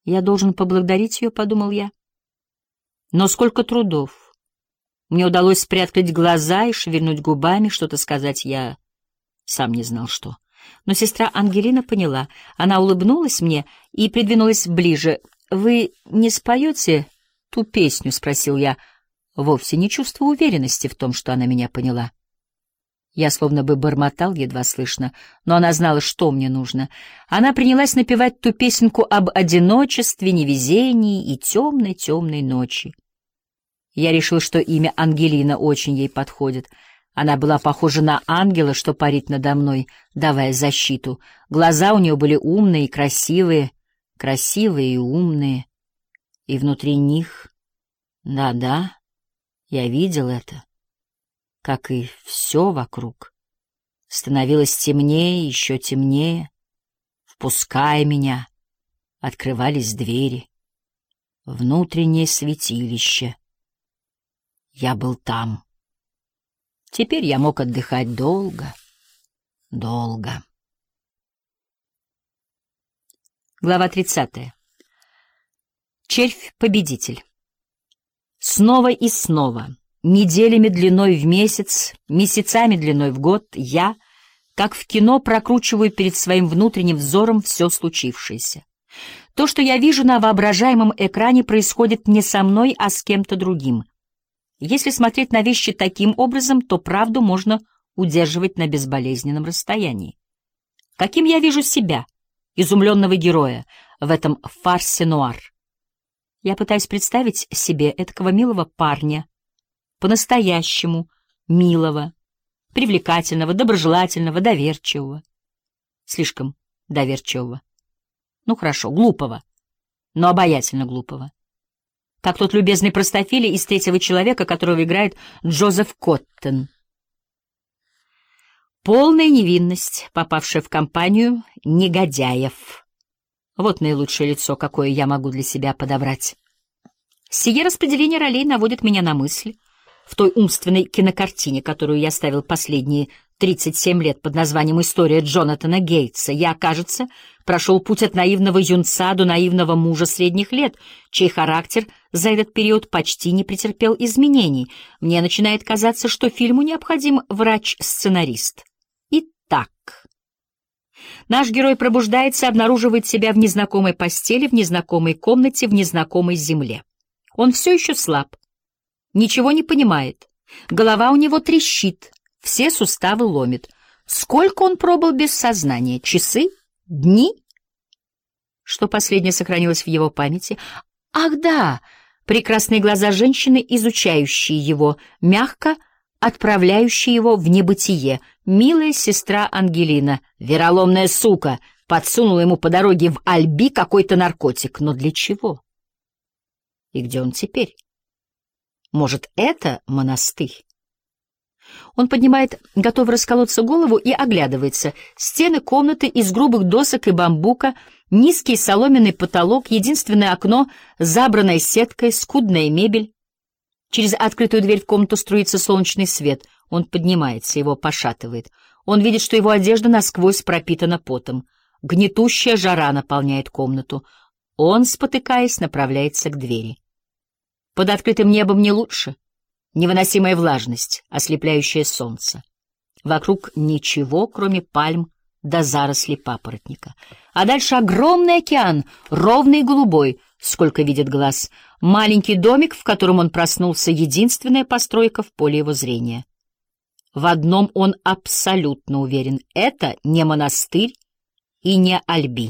Я должен поблагодарить ее, — подумал я. Но сколько трудов. Мне удалось спрятать глаза и шевельнуть губами, что-то сказать я сам не знал, что. Но сестра Ангелина поняла. Она улыбнулась мне и придвинулась ближе. «Вы не споете ту песню?» — спросил я, вовсе не чувствуя уверенности в том, что она меня поняла. Я словно бы бормотал, едва слышно, но она знала, что мне нужно. Она принялась напевать ту песенку об одиночестве, невезении и темной-темной ночи. Я решил, что имя Ангелина очень ей подходит. Она была похожа на ангела, что парит надо мной, давая защиту. Глаза у нее были умные и красивые, красивые и умные. И внутри них... Да-да, я видел это. Как и все вокруг. Становилось темнее, еще темнее. Впуская меня, открывались двери. Внутреннее святилище. Я был там. Теперь я мог отдыхать долго, долго. Глава 30. Червь-победитель. Снова и снова, неделями длиной в месяц, месяцами длиной в год, я, как в кино, прокручиваю перед своим внутренним взором все случившееся. То, что я вижу на воображаемом экране, происходит не со мной, а с кем-то другим. Если смотреть на вещи таким образом, то правду можно удерживать на безболезненном расстоянии. Каким я вижу себя, изумленного героя, в этом фарсе-нуар? Я пытаюсь представить себе этакого милого парня, по-настоящему милого, привлекательного, доброжелательного, доверчивого. Слишком доверчивого. Ну хорошо, глупого, но обаятельно глупого. Как тот любезный простофиля из «Третьего человека», которого играет Джозеф Коттон. Полная невинность, попавшая в компанию негодяев. Вот наилучшее лицо, какое я могу для себя подобрать. Сие распределение ролей наводит меня на мысль, в той умственной кинокартине, которую я ставил последние 37 лет под названием «История Джонатана Гейтса», я, кажется, прошел путь от наивного юнца до наивного мужа средних лет, чей характер за этот период почти не претерпел изменений. Мне начинает казаться, что фильму необходим врач-сценарист. Итак, наш герой пробуждается, обнаруживает себя в незнакомой постели, в незнакомой комнате, в незнакомой земле. Он все еще слаб, ничего не понимает, голова у него трещит, все суставы ломит. Сколько он пробыл без сознания? Часы? Дни? Что последнее сохранилось в его памяти? Ах да, прекрасные глаза женщины, изучающие его, мягко отправляющие его в небытие. Милая сестра Ангелина, вероломная сука, подсунула ему по дороге в Альби какой-то наркотик. Но для чего? И где он теперь? Может, это монастырь? Он поднимает, готовый расколоться, голову и оглядывается. Стены комнаты из грубых досок и бамбука, низкий соломенный потолок, единственное окно, забранное сеткой, скудная мебель. Через открытую дверь в комнату струится солнечный свет. Он поднимается, его пошатывает. Он видит, что его одежда насквозь пропитана потом. Гнетущая жара наполняет комнату. Он, спотыкаясь, направляется к двери. Под открытым небом не лучше. Невыносимая влажность, ослепляющее солнце. Вокруг ничего, кроме пальм до зарослей папоротника. А дальше огромный океан, ровный и голубой, сколько видит глаз. Маленький домик, в котором он проснулся, единственная постройка в поле его зрения. В одном он абсолютно уверен — это не монастырь и не Альби.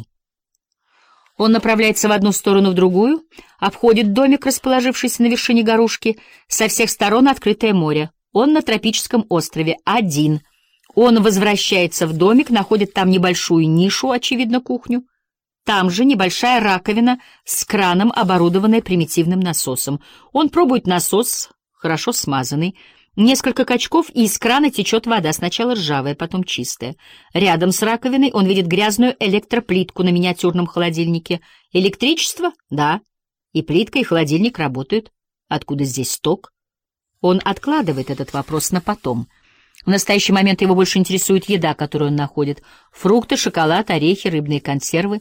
Он направляется в одну сторону, в другую, обходит домик, расположившийся на вершине горушки, со всех сторон открытое море. Он на тропическом острове, один. Он возвращается в домик, находит там небольшую нишу, очевидно, кухню. Там же небольшая раковина с краном, оборудованная примитивным насосом. Он пробует насос, хорошо смазанный. Несколько качков, и из крана течет вода, сначала ржавая, потом чистая. Рядом с раковиной он видит грязную электроплитку на миниатюрном холодильнике. Электричество? Да. И плитка, и холодильник работают. Откуда здесь ток? Он откладывает этот вопрос на потом. В настоящий момент его больше интересует еда, которую он находит. Фрукты, шоколад, орехи, рыбные консервы.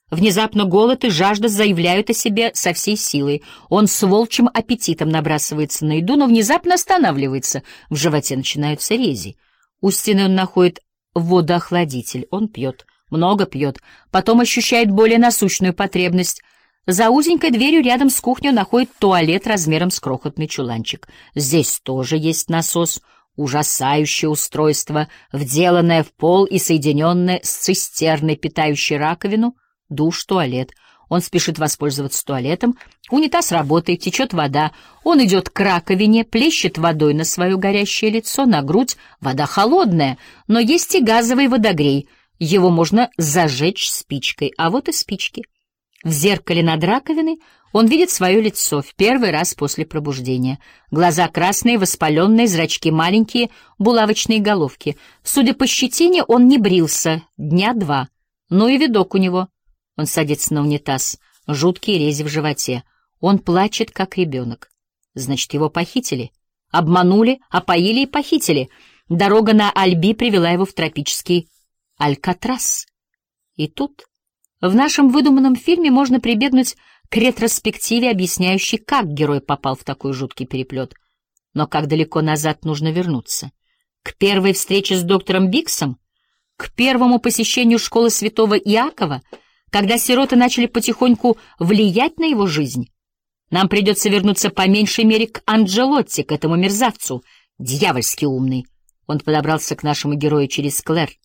Внезапно голод и жажда заявляют о себе со всей силой. Он с волчьим аппетитом набрасывается на еду, но внезапно останавливается. В животе начинаются рези. У стены он находит водоохладитель. Он пьет, много пьет, потом ощущает более насущную потребность. За узенькой дверью рядом с кухней он находит туалет размером с крохотный чуланчик. Здесь тоже есть насос. Ужасающее устройство, вделанное в пол и соединенное с цистерной, питающей раковину, душ, туалет. Он спешит воспользоваться туалетом. Унитаз работает, течет вода. Он идет к раковине, плещет водой на свое горящее лицо, на грудь. Вода холодная, но есть и газовый водогрей. Его можно зажечь спичкой. А вот и спички. В зеркале над раковиной он видит свое лицо в первый раз после пробуждения. Глаза красные, воспаленные, зрачки маленькие, булавочные головки. Судя по щетине, он не брился дня 2. Ну и видок у него. Он садится на унитаз, жуткие рези в животе. Он плачет, как ребенок. Значит, его похитили. Обманули, опоили и похитили. Дорога на Альби привела его в тропический Алькатрас. И тут... В нашем выдуманном фильме можно прибегнуть к ретроспективе, объясняющей, как герой попал в такой жуткий переплет. Но как далеко назад нужно вернуться? К первой встрече с доктором Биксом? К первому посещению школы святого Иакова, когда сироты начали потихоньку влиять на его жизнь? Нам придется вернуться по меньшей мере к Анджелотти, к этому мерзавцу, дьявольски умный. Он подобрался к нашему герою через Клэр.